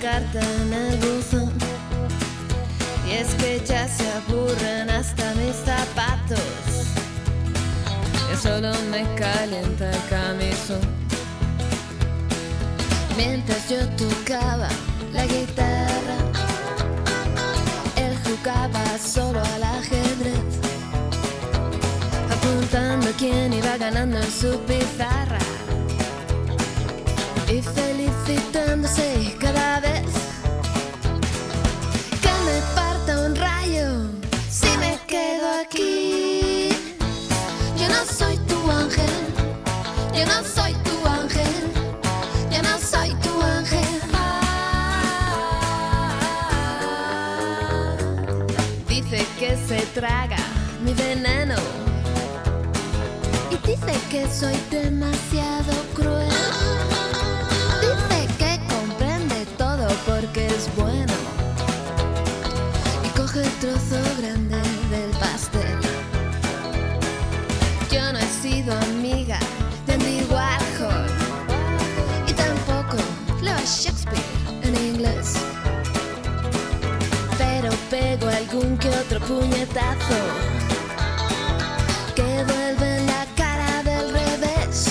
carta en el buzón. Y es que ya se aburren hasta mis zapatos, que solo me calienta el camisón. Mientras yo tocaba la guitarra, él jugaba solo al ajedrez, apuntando quién iba ganando en su pizarra y felicitándose cada vez que me parta un rayo si me quedo aquí. Yo no soy tu ángel, yo no soy tu ángel, yo no soy tu ángel. Dice que se traga mi veneno y dice que soy demasiado cruel. Dice que comprende todo porque es bueno y coge el trozo grande del pastel. Yo no he sido amiga de Andy Warhol y tampoco leo a Shakespeare en inglés, pero pego algún que otro puñetazo que vuelve en la cara del revés.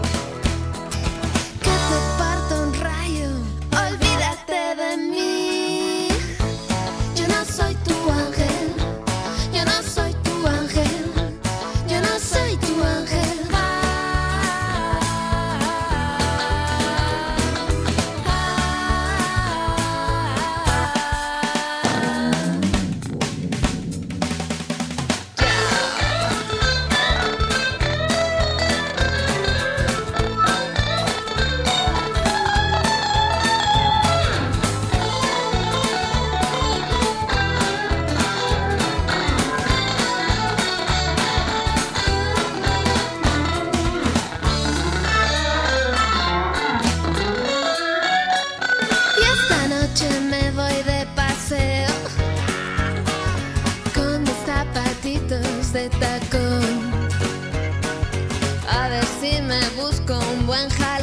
Que te parta un rayo, olvídate de mí. Yo no soy tu ángel, yo no soy tu ángel, yo no soy tu ángel. Me voy de paseo con mis zapatitos de tacón, a ver si me busco un buen jalón.